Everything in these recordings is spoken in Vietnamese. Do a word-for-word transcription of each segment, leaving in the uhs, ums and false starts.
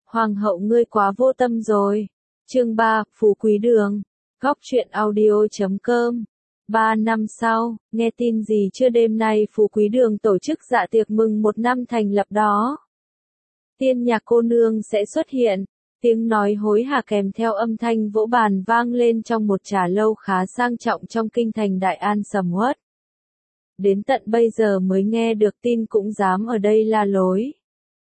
Hoàng hậu ngươi quá vô tâm rồi. Chương ba, Phú Quý Đường. Góc truyện audio chấm com. Ba năm sau, nghe tin gì chưa, đêm nay Phú Quý Đường tổ chức dạ tiệc mừng một năm thành lập đó. Tiên nhạc cô nương sẽ xuất hiện, tiếng nói hối hả kèm theo âm thanh vỗ bàn vang lên trong một trà lâu khá sang trọng trong kinh thành Đại An sầm uất. Đến tận bây giờ mới nghe được tin cũng dám ở đây la lối.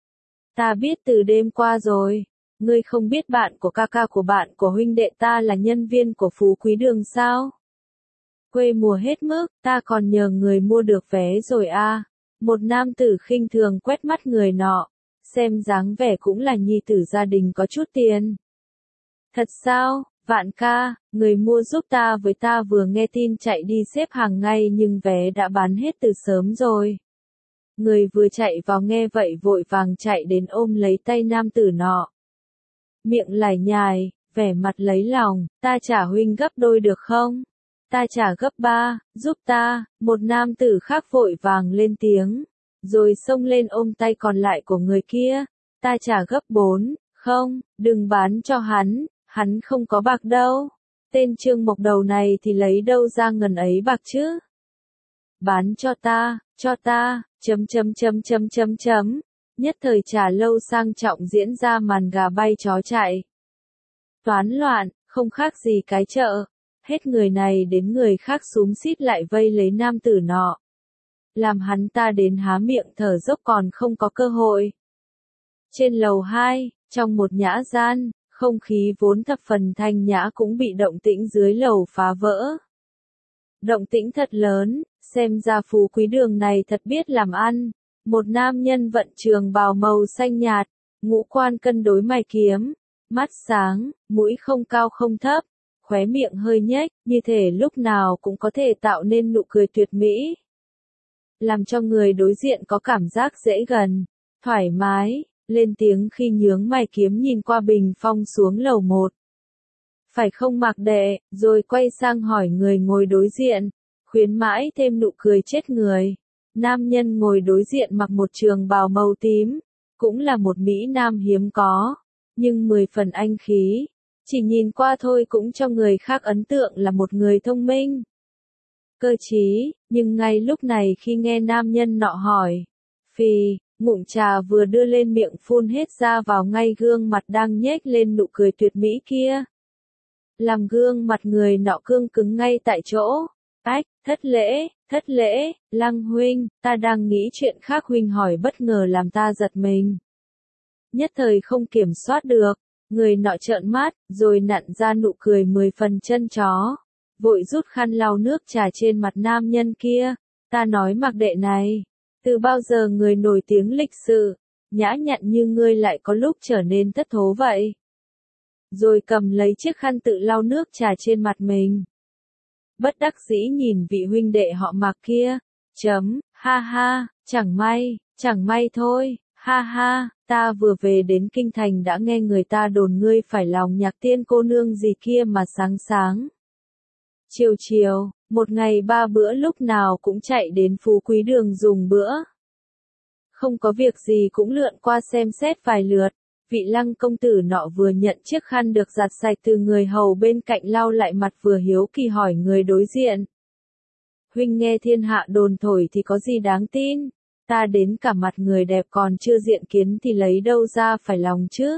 Ta biết từ đêm qua rồi, ngươi không biết bạn của ca ca của bạn của huynh đệ ta là nhân viên của Phú Quý Đường sao? Quê mùa hết mức, ta còn nhờ người mua được vé rồi a. Một nam tử khinh thường quét mắt người nọ, xem dáng vẻ cũng là nhi tử gia đình có chút tiền. Thật sao, Vạn ca, người mua giúp ta với ta vừa nghe tin chạy đi xếp hàng ngay nhưng vé đã bán hết từ sớm rồi. Người vừa chạy vào nghe vậy vội vàng chạy đến ôm lấy tay nam tử nọ. Miệng lải nhải, vẻ mặt lấy lòng, ta trả huynh gấp đôi được không? Ta trả gấp ba, giúp ta, một nam tử khác vội vàng lên tiếng, rồi xông lên ôm tay còn lại của người kia, ta trả gấp bốn, không, đừng bán cho hắn, hắn không có bạc đâu. Tên Trương Mộc Đầu này thì lấy đâu ra ngần ấy bạc chứ? Bán cho ta, cho ta, chấm chấm chấm chấm chấm chấm. Nhất thời trà lâu sang trọng diễn ra màn gà bay chó chạy. Toán loạn, không khác gì cái chợ. Hết người này đến người khác xúm xít lại vây lấy nam tử nọ. Làm hắn ta đến há miệng thở dốc còn không có cơ hội. Trên lầu hai, trong một nhã gian, không khí vốn thập phần thanh nhã cũng bị động tĩnh dưới lầu phá vỡ. Động tĩnh thật lớn, xem ra Phú Quý Đường này thật biết làm ăn. Một nam nhân vận trường bào màu xanh nhạt, ngũ quan cân đối mày kiếm, mắt sáng, mũi không cao không thấp, khóe miệng hơi nhếch, như thể lúc nào cũng có thể tạo nên nụ cười tuyệt mỹ. Làm cho người đối diện có cảm giác dễ gần, thoải mái, lên tiếng khi nhướng mày kiếm nhìn qua bình phong xuống lầu một. Phải không Mạc đệ, rồi quay sang hỏi người ngồi đối diện, khuyến mãi thêm nụ cười chết người. Nam nhân ngồi đối diện mặc một trường bào màu tím, cũng là một Mỹ Nam hiếm có, nhưng mười phần anh khí, chỉ nhìn qua thôi cũng cho người khác ấn tượng là một người thông minh, cơ trí, nhưng ngay lúc này khi nghe nam nhân nọ hỏi, phì, ngụm trà vừa đưa lên miệng phun hết ra vào ngay gương mặt đang nhếch lên nụ cười tuyệt mỹ kia. Làm gương mặt người nọ cương cứng ngay tại chỗ. Ách, thất lễ, thất lễ, Lăng huynh, ta đang nghĩ chuyện khác huynh hỏi bất ngờ làm ta giật mình. Nhất thời không kiểm soát được, người nọ trợn mắt, rồi nặn ra nụ cười mười phần chân chó. Vội rút khăn lau nước trà trên mặt nam nhân kia, ta nói Mạc đệ này, từ bao giờ người nổi tiếng lịch sự, nhã nhặn như ngươi lại có lúc trở nên thất thố vậy? Rồi cầm lấy chiếc khăn tự lau nước trà trên mặt mình. Bất đắc dĩ nhìn vị huynh đệ họ Mạc kia, chấm, ha ha, chẳng may, chẳng may thôi, ha ha, ta vừa về đến kinh thành đã nghe người ta đồn ngươi phải lòng nhạc tiên cô nương gì kia mà sáng sáng. Chiều chiều, một ngày ba bữa lúc nào cũng chạy đến Phú Quý Đường dùng bữa. Không có việc gì cũng lượn qua xem xét vài lượt. Vị Lăng công tử nọ vừa nhận chiếc khăn được giặt sạch từ người hầu bên cạnh lau lại mặt vừa hiếu kỳ hỏi người đối diện. Huynh nghe thiên hạ đồn thổi thì có gì đáng tin, ta đến cả mặt người đẹp còn chưa diện kiến thì lấy đâu ra phải lòng chứ.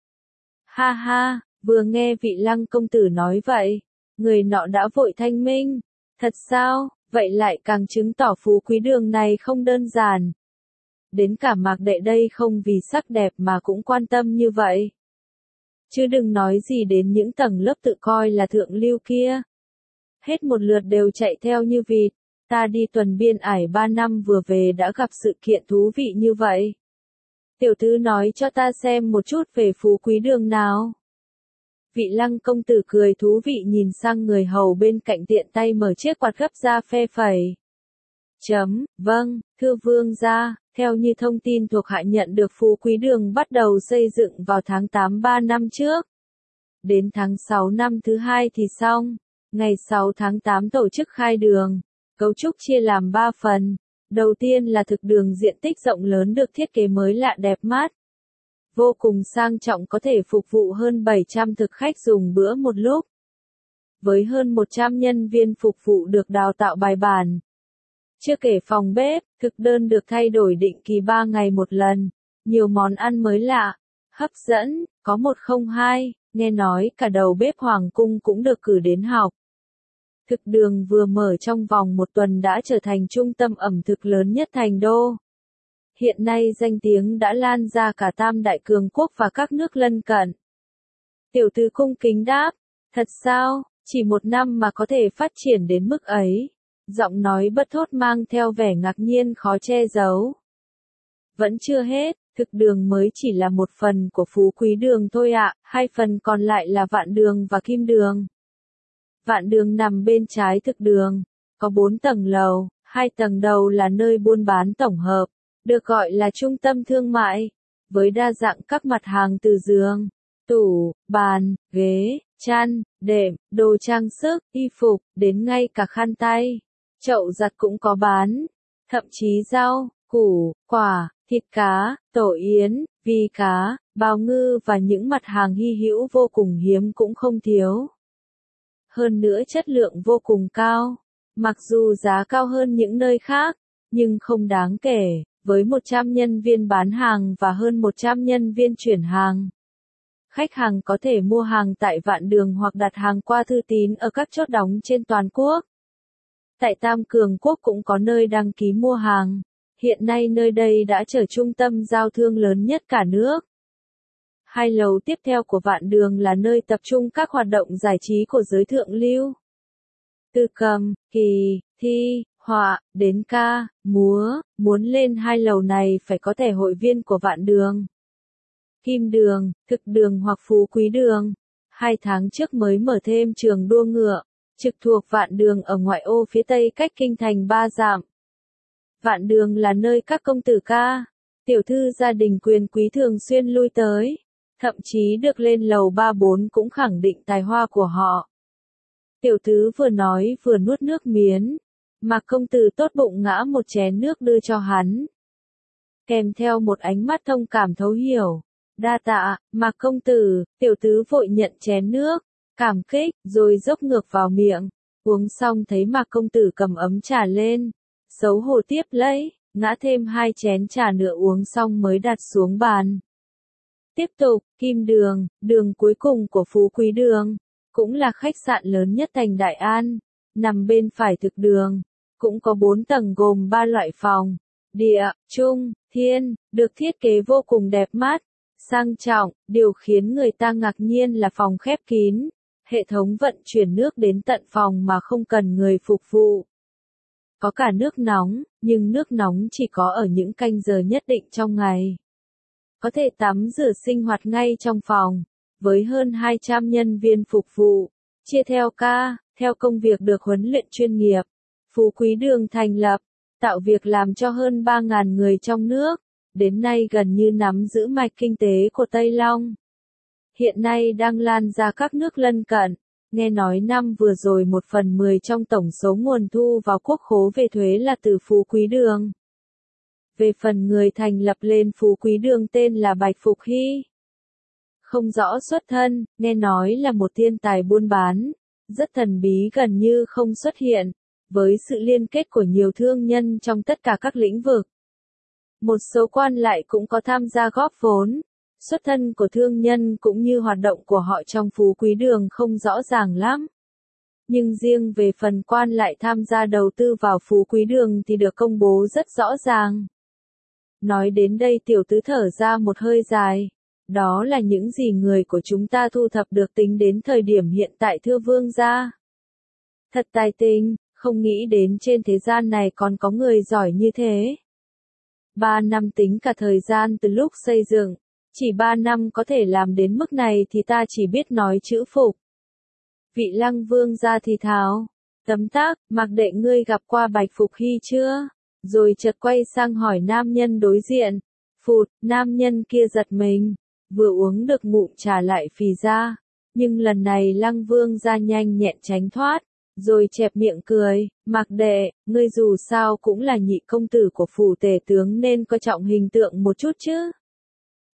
Ha ha, vừa nghe vị Lăng công tử nói vậy, người nọ đã vội thanh minh, thật sao, vậy lại càng chứng tỏ Phú Quý Đường này không đơn giản. Đến cả Mạc đệ đây không vì sắc đẹp mà cũng quan tâm như vậy. Chứ đừng nói gì đến những tầng lớp tự coi là thượng lưu kia. Hết một lượt đều chạy theo như vịt, ta đi tuần biên ải ba năm vừa về đã gặp sự kiện thú vị như vậy. Tiểu thư nói cho ta xem một chút về Phú Quý Đường nào. Vị Lăng công tử cười thú vị nhìn sang người hầu bên cạnh tiện tay mở chiếc quạt gấp ra phe phẩy. Chấm, vâng, thưa vương gia, theo như thông tin thuộc hạ nhận được Phú Quý Đường bắt đầu xây dựng vào tháng tám ba năm trước. Đến tháng sáu năm thứ hai thì xong, ngày sáu tháng tám tổ chức khai đường, cấu trúc chia làm ba phần. Đầu tiên là thực đường diện tích rộng lớn được thiết kế mới lạ đẹp mắt. vô cùng sang trọng có thể phục vụ hơn bảy trăm thực khách dùng bữa một lúc. Với hơn một trăm nhân viên phục vụ được đào tạo bài bản. Chưa kể phòng bếp, thực đơn được thay đổi định kỳ ba ngày một lần, nhiều món ăn mới lạ, hấp dẫn, có một không hai, nghe nói cả đầu bếp hoàng cung cũng được cử đến học. Thực đường vừa mở trong vòng một tuần đã trở thành trung tâm ẩm thực lớn nhất thành đô. Hiện nay danh tiếng đã lan ra cả Tam Đại Cường Quốc và các nước lân cận. Tiểu thư cung kính đáp, thật sao, chỉ một năm mà có thể phát triển đến mức ấy. Giọng nói bất thốt mang theo vẻ ngạc nhiên khó che giấu. Vẫn chưa hết, thực đường mới chỉ là một phần của Phú Quý Đường thôi ạ, hai phần còn lại là Vạn Đường và Kim Đường. Vạn Đường nằm bên trái thực đường, có bốn tầng lầu, hai tầng đầu là nơi buôn bán tổng hợp, được gọi là trung tâm thương mại, với đa dạng các mặt hàng từ giường, tủ, bàn, ghế, chăn, đệm, đồ trang sức, y phục, đến ngay cả khăn tay, chậu giặt cũng có bán, thậm chí rau, củ, quả, thịt cá, tổ yến, vi cá, bào ngư và những mặt hàng hy hữu vô cùng hiếm cũng không thiếu. Hơn nữa chất lượng vô cùng cao, mặc dù giá cao hơn những nơi khác, nhưng không đáng kể, với một trăm nhân viên bán hàng và hơn một trăm nhân viên chuyển hàng. Khách hàng có thể mua hàng tại Vạn Đường hoặc đặt hàng qua thư tín ở các chốt đóng trên toàn quốc. Tại Tam Cường Quốc cũng có nơi đăng ký mua hàng. Hiện nay nơi đây đã trở trung tâm giao thương lớn nhất cả nước. Hai lầu tiếp theo của Vạn Đường là nơi tập trung các hoạt động giải trí của giới thượng lưu. Từ cầm, kỳ, thi, họa, đến ca, múa, muốn lên hai lầu này phải có thẻ hội viên của Vạn Đường. Kim Đường, Thực Đường hoặc Phú Quý Đường. Hai tháng trước mới mở thêm trường đua ngựa, trực thuộc Vạn Đường ở ngoại ô phía tây cách kinh thành ba dặm. Vạn Đường là nơi các công tử ca, tiểu thư gia đình quyền quý thường xuyên lui tới, thậm chí được lên lầu ba bốn cũng khẳng định tài hoa của họ. Tiểu thư vừa nói vừa nuốt nước miến, Mạc công tử tốt bụng ngã một chén nước đưa cho hắn. Kèm theo một ánh mắt thông cảm thấu hiểu. Đa tạ, Mạc công tử, tiểu tứ vội nhận chén nước, cảm kích, rồi dốc ngược vào miệng. Uống xong thấy Mạc công tử cầm ấm trà lên, xấu hổ tiếp lấy, ngã thêm hai chén trà nữa uống xong mới đặt xuống bàn. Tiếp tục, Kim Đường, đường cuối cùng của Phú Quý Đường, cũng là khách sạn lớn nhất thành Đại An, nằm bên phải thực đường, cũng có bốn tầng gồm ba loại phòng, địa, trung, thiên, được thiết kế vô cùng đẹp mắt, sang trọng, điều khiến người ta ngạc nhiên là phòng khép kín, hệ thống vận chuyển nước đến tận phòng mà không cần người phục vụ. Có cả nước nóng, nhưng nước nóng chỉ có ở những canh giờ nhất định trong ngày. Có thể tắm rửa sinh hoạt ngay trong phòng, với hơn hai trăm nhân viên phục vụ, chia theo ca, theo công việc được huấn luyện chuyên nghiệp. Phú Quý Đường thành lập, tạo việc làm cho hơn ba nghìn người trong nước, đến nay gần như nắm giữ mạch kinh tế của Tây Long. Hiện nay đang lan ra các nước lân cận, nghe nói năm vừa rồi một phần mười trong tổng số nguồn thu vào quốc khố về thuế là từ Phú Quý Đường. Về phần người thành lập lên Phú Quý Đường tên là Bạch Phục Hy. Không rõ xuất thân, nghe nói là một thiên tài buôn bán, rất thần bí gần như không xuất hiện, với sự liên kết của nhiều thương nhân trong tất cả các lĩnh vực. Một số quan lại cũng có tham gia góp vốn, xuất thân của thương nhân cũng như hoạt động của họ trong Phú Quý Đường không rõ ràng lắm. Nhưng riêng về phần quan lại tham gia đầu tư vào Phú Quý Đường thì được công bố rất rõ ràng. Nói đến đây tiểu tứ thở ra một hơi dài. Đó là những gì người của chúng ta thu thập được tính đến thời điểm hiện tại thưa vương gia. Thật tài tình, không nghĩ đến trên thế gian này còn có người giỏi như thế. Ba năm tính cả thời gian từ lúc xây dựng, chỉ ba năm có thể làm đến mức này thì ta chỉ biết nói chữ phục. Vị Lăng vương gia thì thào, tấm tắc, Mạc đệ ngươi gặp qua Bạch Phục Hy chưa? Rồi chợt quay sang hỏi nam nhân đối diện. Phụt, nam nhân kia giật mình, vừa uống được ngụm trà lại phì ra, nhưng lần này Lăng vương gia nhanh nhẹn tránh thoát, rồi chẹp miệng cười, Mạc đệ, ngươi dù sao cũng là nhị công tử của phủ tể tướng nên coi trọng hình tượng một chút chứ.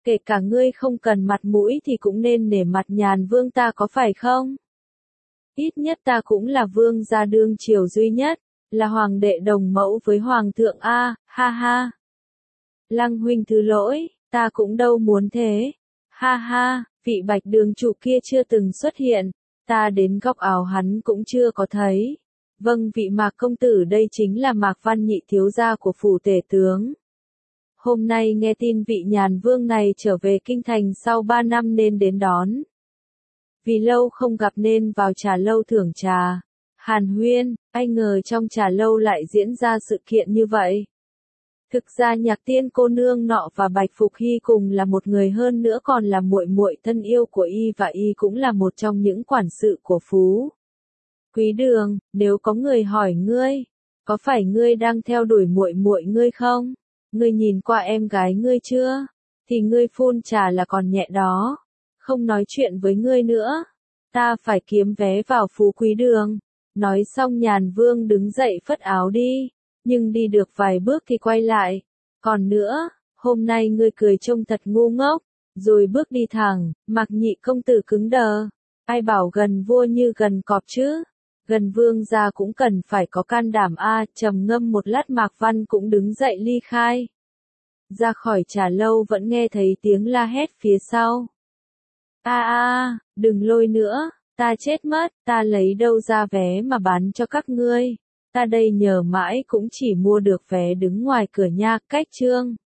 Kể cả ngươi không cần mặt mũi thì cũng nên nể mặt Nhàn Vương ta có phải không? Ít nhất ta cũng là vương gia đương triều duy nhất, là hoàng đệ đồng mẫu với hoàng thượng a, ha ha. Lăng huynh thứ lỗi, ta cũng đâu muốn thế. Ha ha, vị Bạch đường chủ kia chưa từng xuất hiện, ta đến góc áo hắn cũng chưa có thấy. Vâng, vị Mạc công tử đây chính là Mạc Văn Nhị thiếu gia của phủ tể tướng. Hôm nay nghe tin vị Nhàn Vương này trở về kinh thành sau ba năm nên đến đón. Vì lâu không gặp nên vào trà lâu thưởng trà. Hàn huyên, ai ngờ trong trà lâu lại diễn ra sự kiện như vậy. Thực ra Nhạc Tiên cô nương nọ và Bạch Phục Hy cùng là một người, hơn nữa còn là muội muội thân yêu của y, và y cũng là một trong những quản sự của Phú Quý Đường. Nếu có người hỏi ngươi, có phải ngươi đang theo đuổi muội muội ngươi không? Ngươi nhìn qua em gái ngươi chưa? Thì ngươi phun trà là còn nhẹ đó. Không nói chuyện với ngươi nữa. Ta phải kiếm vé vào Phú Quý Đường. Nói xong Nhàn Vương đứng dậy phất áo đi. Nhưng đi được vài bước thì quay lại. Còn nữa, hôm nay ngươi cười trông thật ngu ngốc. Rồi bước đi thẳng, Mạc Nhị công tử cứng đờ. Ai bảo gần vua như gần cọp chứ? Gần vương gia cũng cần phải có can đảm a. Trầm ngâm một lát Mạc Văn cũng đứng dậy ly khai. Ra khỏi trà lâu vẫn nghe thấy tiếng la hét phía sau. A a, đừng lôi nữa, ta chết mất, ta lấy đâu ra vé mà bán cho các ngươi. Ta đây nhờ mãi cũng chỉ mua được vé đứng ngoài cửa nha, cách trương.